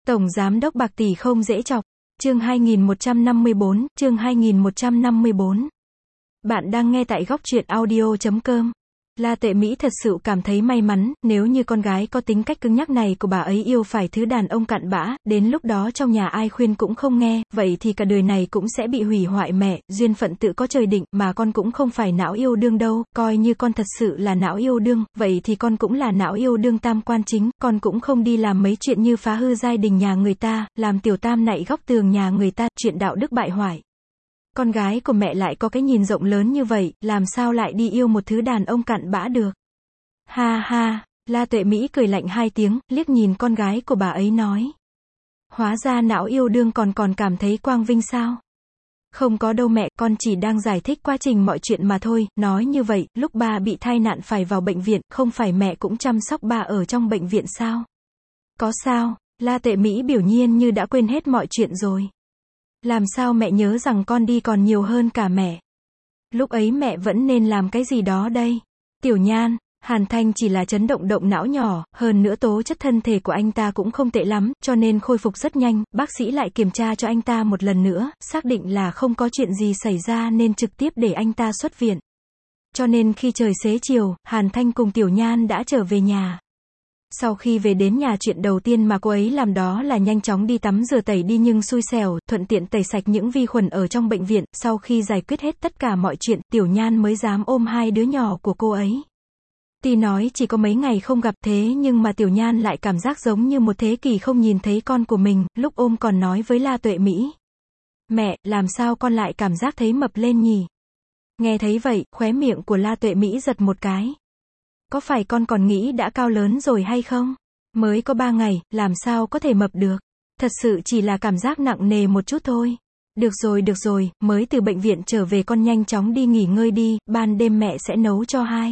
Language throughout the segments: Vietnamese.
Tổng Giám đốc bạc tỷ không dễ chọc. Chương 2154. Bạn đang nghe tại góc truyện audio.com. La Tuệ Mỹ thật sự cảm thấy may mắn, nếu như con gái có tính cách cứng nhắc này của bà ấy yêu phải thứ đàn ông cặn bã, đến lúc đó trong nhà ai khuyên cũng không nghe, vậy thì cả đời này cũng sẽ bị hủy hoại mẹ, duyên phận tự có trời định, mà con cũng không phải não yêu đương đâu, coi như con thật sự là não yêu đương, vậy thì con cũng là não yêu đương tam quan chính, con cũng không đi làm mấy chuyện như phá hư giai đình nhà người ta, làm tiểu tam nạy góc tường nhà người ta, chuyện đạo đức bại hoại. Con gái của mẹ lại có cái nhìn rộng lớn như vậy, làm sao lại đi yêu một thứ đàn ông cặn bã được. Ha ha, La Tuệ Mỹ cười lạnh hai tiếng, liếc nhìn con gái của bà ấy nói. Hóa ra não yêu đương còn cảm thấy quang vinh sao? Không có đâu mẹ, con chỉ đang giải thích quá trình mọi chuyện mà thôi, nói như vậy, lúc ba bị tai nạn phải vào bệnh viện, không phải mẹ cũng chăm sóc ba ở trong bệnh viện sao? Có sao? La Tuệ Mỹ biểu nhiên như đã quên hết mọi chuyện rồi. Làm sao mẹ nhớ rằng con đi còn nhiều hơn cả mẹ? Lúc ấy mẹ vẫn nên làm cái gì đó đây? Tiểu Nhan, Hàn Thanh chỉ là chấn động động não nhỏ, hơn nữa tố chất thân thể của anh ta cũng không tệ lắm, cho nên khôi phục rất nhanh, bác sĩ lại kiểm tra cho anh ta một lần nữa, xác định là không có chuyện gì xảy ra nên trực tiếp để anh ta xuất viện. Cho nên khi trời xế chiều, Hàn Thanh cùng Tiểu Nhan đã trở về nhà. Sau khi về đến nhà chuyện đầu tiên mà cô ấy làm đó là nhanh chóng đi tắm rửa tẩy đi nhưng xui xẻo, thuận tiện tẩy sạch những vi khuẩn ở trong bệnh viện, sau khi giải quyết hết tất cả mọi chuyện, Tiểu Nhan mới dám ôm hai đứa nhỏ của cô ấy. Tuy nói chỉ có mấy ngày không gặp thế nhưng mà Tiểu Nhan lại cảm giác giống như một thế kỷ không nhìn thấy con của mình, lúc ôm còn nói với La Tuệ Mỹ. Mẹ, làm sao con lại cảm giác thấy mập lên nhỉ? Nghe thấy vậy, khóe miệng của La Tuệ Mỹ giật một cái. Có phải con còn nghĩ đã cao lớn rồi hay không? Mới có 3 ngày, làm sao có thể mập được? Thật sự chỉ là cảm giác nặng nề một chút thôi. Được rồi, mới từ bệnh viện trở về con nhanh chóng đi nghỉ ngơi đi, ban đêm mẹ sẽ nấu cho hai.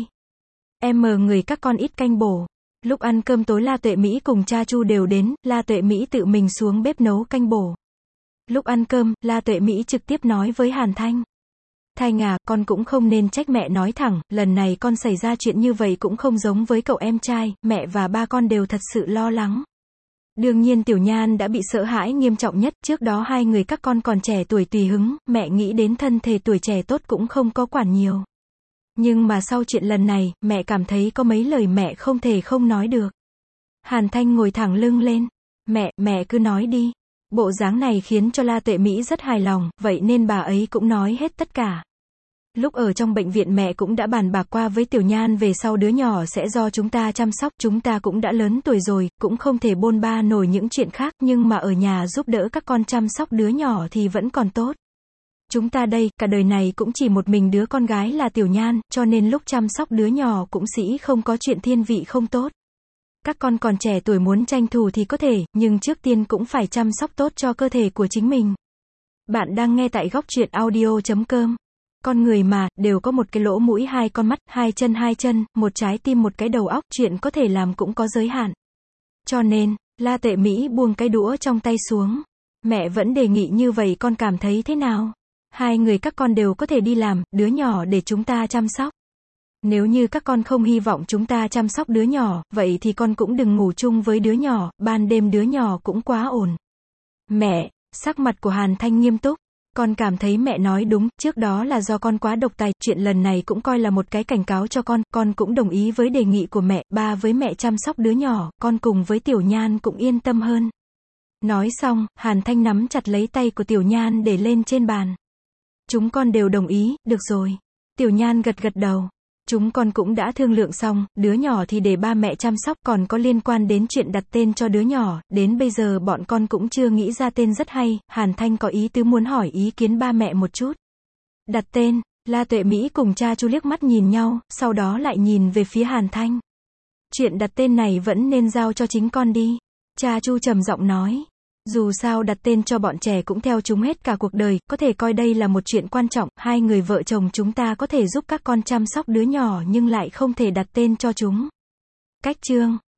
Em mời người các con ít canh bổ. Lúc ăn cơm tối La Tuệ Mỹ cùng cha Chu đều đến, La Tuệ Mỹ tự mình xuống bếp nấu canh bổ. Lúc ăn cơm, La Tuệ Mỹ trực tiếp nói với Hàn Thanh. Thanh à, con cũng không nên trách mẹ nói thẳng, lần này con xảy ra chuyện như vậy cũng không giống với cậu em trai, mẹ và ba con đều thật sự lo lắng. Đương nhiên Tiểu Nhan đã bị sợ hãi nghiêm trọng nhất, trước đó hai người các con còn trẻ tuổi tùy hứng, mẹ nghĩ đến thân thể tuổi trẻ tốt cũng không có quản nhiều. Nhưng mà sau chuyện lần này, mẹ cảm thấy có mấy lời mẹ không thể không nói được. Hàn Thanh ngồi thẳng lưng lên. Mẹ cứ nói đi. Bộ dáng này khiến cho La Tuệ Mỹ rất hài lòng, vậy nên bà ấy cũng nói hết tất cả. Lúc ở trong bệnh viện mẹ cũng đã bàn bạc qua với Tiểu Nhan về sau đứa nhỏ sẽ do chúng ta chăm sóc, chúng ta cũng đã lớn tuổi rồi, cũng không thể bôn ba nổi những chuyện khác, nhưng mà ở nhà giúp đỡ các con chăm sóc đứa nhỏ thì vẫn còn tốt. Chúng ta đây, cả đời này cũng chỉ một mình đứa con gái là Tiểu Nhan, cho nên lúc chăm sóc đứa nhỏ cũng sĩ không có chuyện thiên vị không tốt. Các con còn trẻ tuổi muốn tranh thủ thì có thể, nhưng trước tiên cũng phải chăm sóc tốt cho cơ thể của chính mình. Bạn đang nghe tại góc truyện audio.com. Con người mà, đều có một cái lỗ mũi, hai con mắt, hai chân, một trái tim, một cái đầu óc, chuyện có thể làm cũng có giới hạn. Cho nên, La Tuệ Mỹ buông cái đũa trong tay xuống. Mẹ vẫn đề nghị như vậy con cảm thấy thế nào? Hai người các con đều có thể đi làm, đứa nhỏ để chúng ta chăm sóc. Nếu như các con không hy vọng chúng ta chăm sóc đứa nhỏ, vậy thì con cũng đừng ngủ chung với đứa nhỏ, ban đêm đứa nhỏ cũng quá ồn. Mẹ, sắc mặt của Hàn Thanh nghiêm túc. Con cảm thấy mẹ nói đúng, trước đó là do con quá độc tài, chuyện lần này cũng coi là một cái cảnh cáo cho con cũng đồng ý với đề nghị của mẹ, ba với mẹ chăm sóc đứa nhỏ, con cùng với Tiểu Nhan cũng yên tâm hơn. Nói xong, Hàn Thanh nắm chặt lấy tay của Tiểu Nhan để lên trên bàn. Chúng con đều đồng ý, được rồi. Tiểu Nhan gật đầu. Chúng con cũng đã thương lượng xong, đứa nhỏ thì để ba mẹ chăm sóc, còn có liên quan đến chuyện đặt tên cho đứa nhỏ, đến bây giờ bọn con cũng chưa nghĩ ra tên rất hay, Hàn Thanh có ý tứ muốn hỏi ý kiến ba mẹ một chút. Đặt tên, La Tuệ Mỹ cùng cha Chu liếc mắt nhìn nhau, sau đó lại nhìn về phía Hàn Thanh. Chuyện đặt tên này vẫn nên giao cho chính con đi. Cha Chu trầm giọng nói. Dù sao đặt tên cho bọn trẻ cũng theo chúng hết cả cuộc đời, có thể coi đây là một chuyện quan trọng, hai người vợ chồng chúng ta có thể giúp các con chăm sóc đứa nhỏ nhưng lại không thể đặt tên cho chúng. Cách chương